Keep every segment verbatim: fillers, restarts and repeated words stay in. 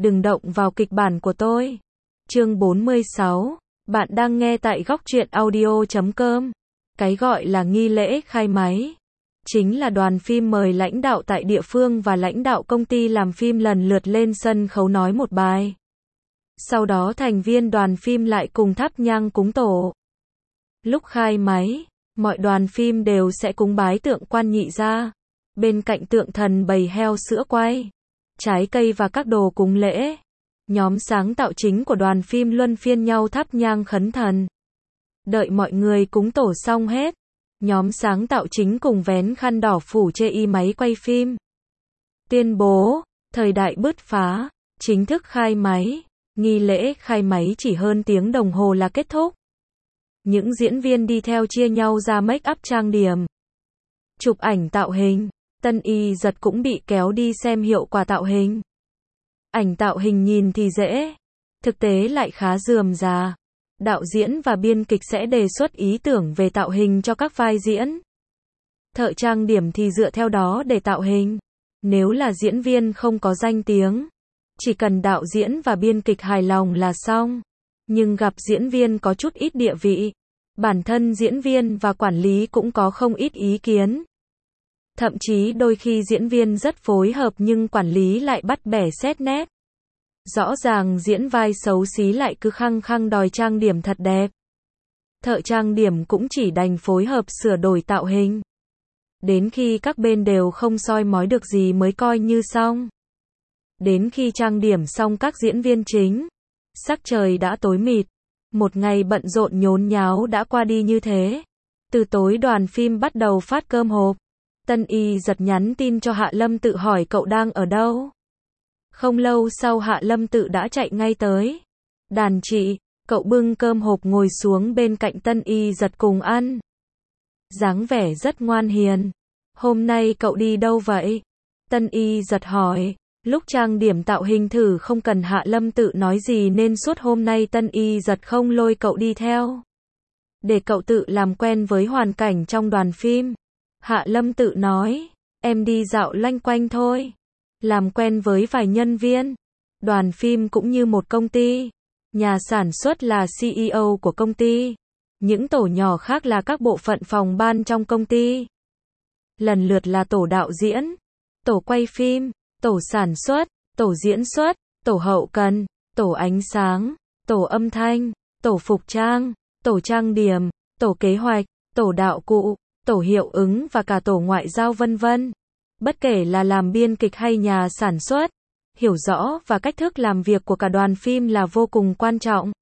đừng động vào kịch bản của tôi. Chương bốn mươi sáu, bạn đang nghe tại góc truyện audio chấm com. Cái gọi là nghi lễ khai máy, chính là đoàn phim mời lãnh đạo tại địa phương và lãnh đạo công ty làm phim lần lượt lên sân khấu nói một bài. Sau đó thành viên đoàn phim lại cùng thắp nhang cúng tổ. Lúc khai máy, mọi đoàn phim đều sẽ cúng bái tượng Quan Nhị Gia. Bên cạnh tượng thần bày heo sữa quay, trái cây và các đồ cúng lễ. Nhóm sáng tạo chính của đoàn phim luân phiên nhau thắp nhang khấn thần. Đợi mọi người cúng tổ xong hết, nhóm sáng tạo chính cùng vén khăn đỏ phủ chê y máy quay phim. Tuyên bố, thời đại bứt phá, chính thức khai máy. Nghi lễ khai máy chỉ hơn tiếng đồng hồ là kết thúc. Những diễn viên đi theo chia nhau ra make up trang điểm, chụp ảnh tạo hình. Tân Y Giật cũng bị kéo đi xem hiệu quả tạo hình. Ảnh tạo hình nhìn thì dễ, thực tế lại khá rườm rà. Đạo diễn và biên kịch sẽ đề xuất ý tưởng về tạo hình cho các vai diễn. Thợ trang điểm thì dựa theo đó để tạo hình. Nếu là diễn viên không có danh tiếng, chỉ cần đạo diễn và biên kịch hài lòng là xong. Nhưng gặp diễn viên có chút ít địa vị, bản thân diễn viên và quản lý cũng có không ít ý kiến. Thậm chí đôi khi diễn viên rất phối hợp nhưng quản lý lại bắt bẻ xét nét. Rõ ràng diễn vai xấu xí lại cứ khăng khăng đòi trang điểm thật đẹp. Thợ trang điểm cũng chỉ đành phối hợp sửa đổi tạo hình. Đến khi các bên đều không soi mói được gì mới coi như xong. Đến khi trang điểm xong các diễn viên chính, sắc trời đã tối mịt. Một ngày bận rộn nhốn nháo đã qua đi như thế. Từ tối đoàn phim bắt đầu phát cơm hộp. Tân Y Giật nhắn tin cho Hạ Lâm Tự hỏi cậu đang ở đâu. Không lâu sau Hạ Lâm Tự đã chạy ngay tới. Đàn chị, cậu bưng cơm hộp ngồi xuống bên cạnh Tân Y Giật cùng ăn. Dáng vẻ rất ngoan hiền. Hôm nay cậu đi đâu vậy? Tân Y Giật hỏi. Lúc trang điểm tạo hình thử không cần Hạ Lâm Tự nói gì nên suốt hôm nay Tân Y Giật không lôi cậu đi theo. Để cậu tự làm quen với hoàn cảnh trong đoàn phim. Hạ Lâm Tự nói, em đi dạo loanh quanh thôi. Làm quen với vài nhân viên. Đoàn phim cũng như một công ty. Nhà sản xuất là xê e ô của công ty. Những tổ nhỏ khác là các bộ phận phòng ban trong công ty. Lần lượt là tổ đạo diễn, tổ quay phim, tổ sản xuất, tổ diễn xuất, tổ hậu cần, tổ ánh sáng, tổ âm thanh, tổ phục trang, tổ trang điểm, tổ kế hoạch, tổ đạo cụ, tổ hiệu ứng và cả tổ ngoại giao vân vân. Bất kể là làm biên kịch hay nhà sản xuất, hiểu rõ và cách thức làm việc của cả đoàn phim là vô cùng quan trọng.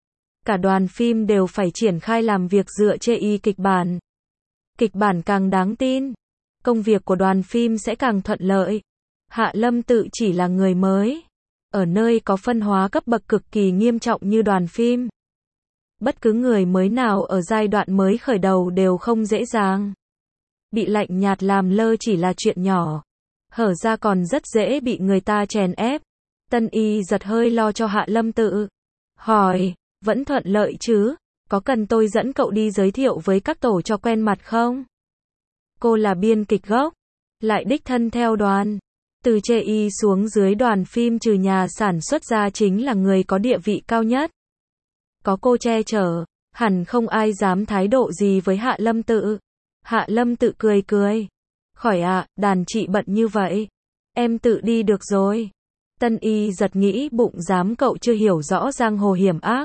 Cả đoàn phim đều phải triển khai làm việc dựa trên y kịch bản. Kịch bản càng đáng tin, công việc của đoàn phim sẽ càng thuận lợi. Hạ Lâm Tự chỉ là người mới, ở nơi có phân hóa cấp bậc cực kỳ nghiêm trọng như đoàn phim. Bất cứ người mới nào ở giai đoạn mới khởi đầu đều không dễ dàng. Bị lạnh nhạt làm lơ chỉ là chuyện nhỏ, hở ra còn rất dễ bị người ta chèn ép. Tân Y Giật hơi lo cho Hạ Lâm Tự. Hỏi, vẫn thuận lợi chứ? Có cần tôi dẫn cậu đi giới thiệu với các tổ cho quen mặt không? Cô là biên kịch gốc, lại đích thân theo đoàn. Từ chê y xuống dưới đoàn phim trừ nhà sản xuất ra chính là người có địa vị cao nhất. Có cô che chở, hẳn không ai dám thái độ gì với Hạ Lâm Tự. Hạ Lâm Tự cười cười. Khỏi ạ, à, đàn chị bận như vậy. Em tự đi được rồi. Tân Y Giật nghĩ bụng dám cậu chưa hiểu rõ giang hồ hiểm ác.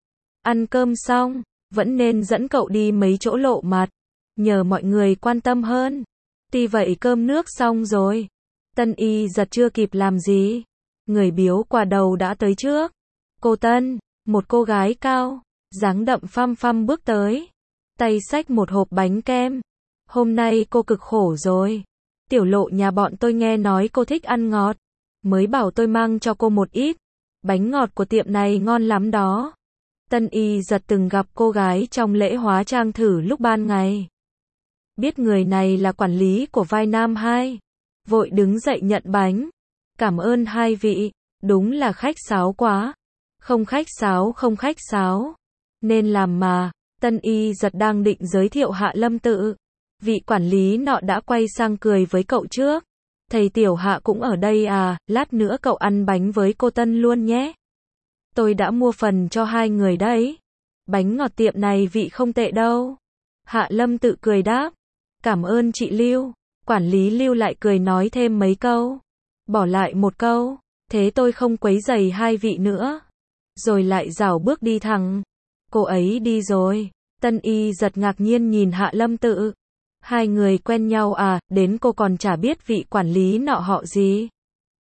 Ăn cơm xong, vẫn nên dẫn cậu đi mấy chỗ lộ mặt. Nhờ mọi người quan tâm hơn. Tuy vậy cơm nước xong rồi. Tân Y Giật chưa kịp làm gì. Người biếu quà đầu đã tới trước. Cô Tân, một cô gái cao, dáng đậm phăm phăm bước tới. Tay xách một hộp bánh kem. Hôm nay cô cực khổ rồi. Tiểu Lộ nhà bọn tôi nghe nói cô thích ăn ngọt. Mới bảo tôi mang cho cô một ít. Bánh ngọt của tiệm này ngon lắm đó. Tân Y Giật từng gặp cô gái trong lễ hóa trang thử lúc ban ngày. Biết người này là quản lý của vai nam hai. Vội đứng dậy nhận bánh. Cảm ơn hai vị. Đúng là khách sáo quá. Không khách sáo không khách sáo. Nên làm mà. Tân Y Giật đang định giới thiệu Hạ Lâm Tự. Vị quản lý nọ đã quay sang cười với cậu trước. Thầy Tiểu Hạ cũng ở đây à, lát nữa cậu ăn bánh với cô Tân luôn nhé. Tôi đã mua phần cho hai người đấy. Bánh ngọt tiệm này vị không tệ đâu. Hạ Lâm tự cười đáp. Cảm ơn chị Lưu. Quản lý Lưu lại cười nói thêm mấy câu. Bỏ lại một câu. Thế tôi không quấy rầy hai vị nữa. Rồi lại rảo bước đi thẳng. Cô ấy đi rồi. Tân Y giật ngạc nhiên nhìn Hạ Lâm tự. Hai người quen nhau à, đến cô còn chả biết vị quản lý nọ họ gì.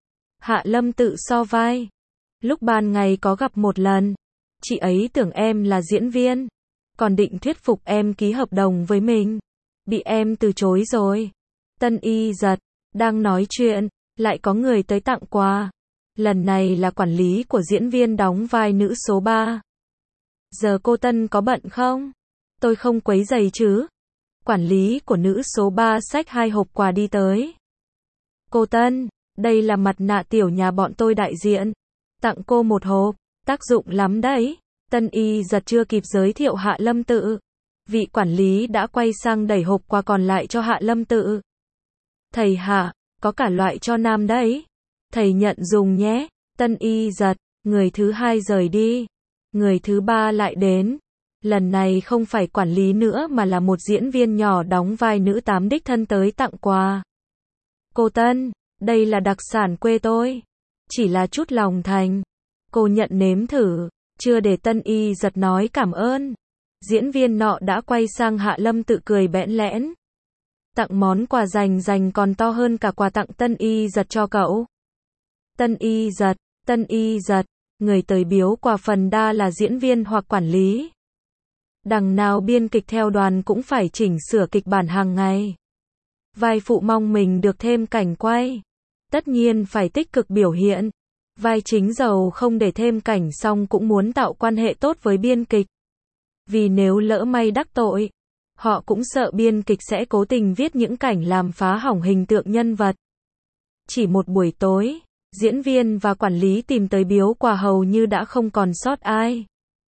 Hạ Lâm tự so vai. Lúc ban ngày có gặp một lần. Chị ấy tưởng em là diễn viên. Còn định thuyết phục em ký hợp đồng với mình. Bị em từ chối rồi. Tân Y giật. Đang nói chuyện. Lại có người tới tặng quà. Lần này là quản lý của diễn viên đóng vai nữ số ba. Giờ cô Tân có bận không? Tôi không quấy rầy chứ? Quản lý của nữ số ba xách hai hộp quà đi tới. Cô Tân, đây là mặt nạ tiểu nhà bọn tôi đại diện. Tặng cô một hộp, tác dụng lắm đấy. Tân Y giật chưa kịp giới thiệu Hạ Lâm tự. Vị quản lý đã quay sang đẩy hộp quà còn lại cho Hạ Lâm tự. Thầy Hạ, có cả loại cho nam đấy. Thầy nhận dùng nhé. Tân Y giật, người thứ hai rời đi. Người thứ ba lại đến. Lần này không phải quản lý nữa mà là một diễn viên nhỏ đóng vai nữ tám đích thân tới tặng quà. Cô Tân, đây là đặc sản quê tôi. Chỉ là chút lòng thành. Cô nhận nếm thử. Chưa để Tân Y giật nói cảm ơn. Diễn viên nọ đã quay sang Hạ Lâm tự cười bẽn lẽn. Tặng món quà dành dành còn to hơn cả quà tặng Tân Y giật cho cậu. Tân Y giật, Tân Y giật, người tới biếu quà phần đa là diễn viên hoặc quản lý. Đằng nào biên kịch theo đoàn cũng phải chỉnh sửa kịch bản hàng ngày. Vai phụ mong mình được thêm cảnh quay. Tất nhiên phải tích cực biểu hiện. Vai chính giàu không để thêm cảnh xong cũng muốn tạo quan hệ tốt với biên kịch. Vì nếu lỡ may đắc tội, họ cũng sợ biên kịch sẽ cố tình viết những cảnh làm phá hỏng hình tượng nhân vật. Chỉ một buổi tối, diễn viên và quản lý tìm tới biếu quà hầu như đã không còn sót ai.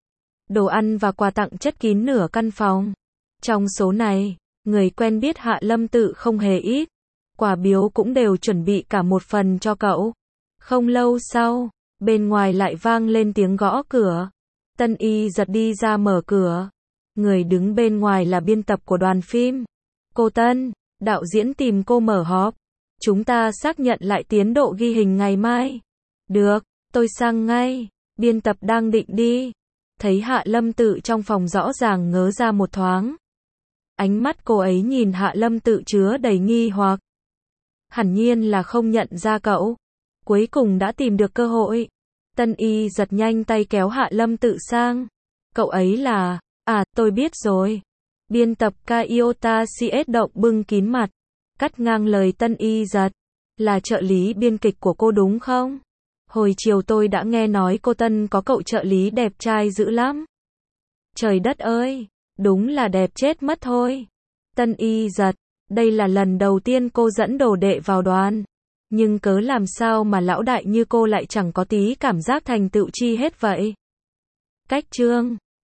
Đồ ăn và quà tặng chất kín nửa căn phòng. Trong số này, người quen biết Hạ Lâm tự không hề ít. Quà biếu cũng đều chuẩn bị cả một phần cho cậu. Không lâu sau, bên ngoài lại vang lên tiếng gõ cửa. Tân Y giật đi ra mở cửa. Người đứng bên ngoài là biên tập của đoàn phim. Cô Tân, đạo diễn tìm cô mở họp. Chúng ta xác nhận lại tiến độ ghi hình ngày mai. Được, tôi sang ngay. Biên tập đang định đi. Thấy Hạ Lâm tự trong phòng rõ ràng ngớ ra một thoáng. Ánh mắt cô ấy nhìn Hạ Lâm tự chứa đầy nghi hoặc. Hẳn nhiên là không nhận ra cậu. Cuối cùng đã tìm được cơ hội. Tân Y giật nhanh tay kéo Hạ Lâm tự sang. Cậu ấy là, à, tôi biết rồi. Biên tập Kaiota xê ét động bưng kín mặt. Cắt ngang lời Tân Y giật. Là trợ lý biên kịch của cô đúng không? Hồi chiều tôi đã nghe nói cô Tân có cậu trợ lý đẹp trai dữ lắm. Trời đất ơi, đúng là đẹp chết mất thôi. Tân Y giật, đây là lần đầu tiên cô dẫn đồ đệ vào đoàn. Nhưng cớ làm sao mà lão đại như cô lại chẳng có tí cảm giác thành tựu chi hết vậy? Cách chương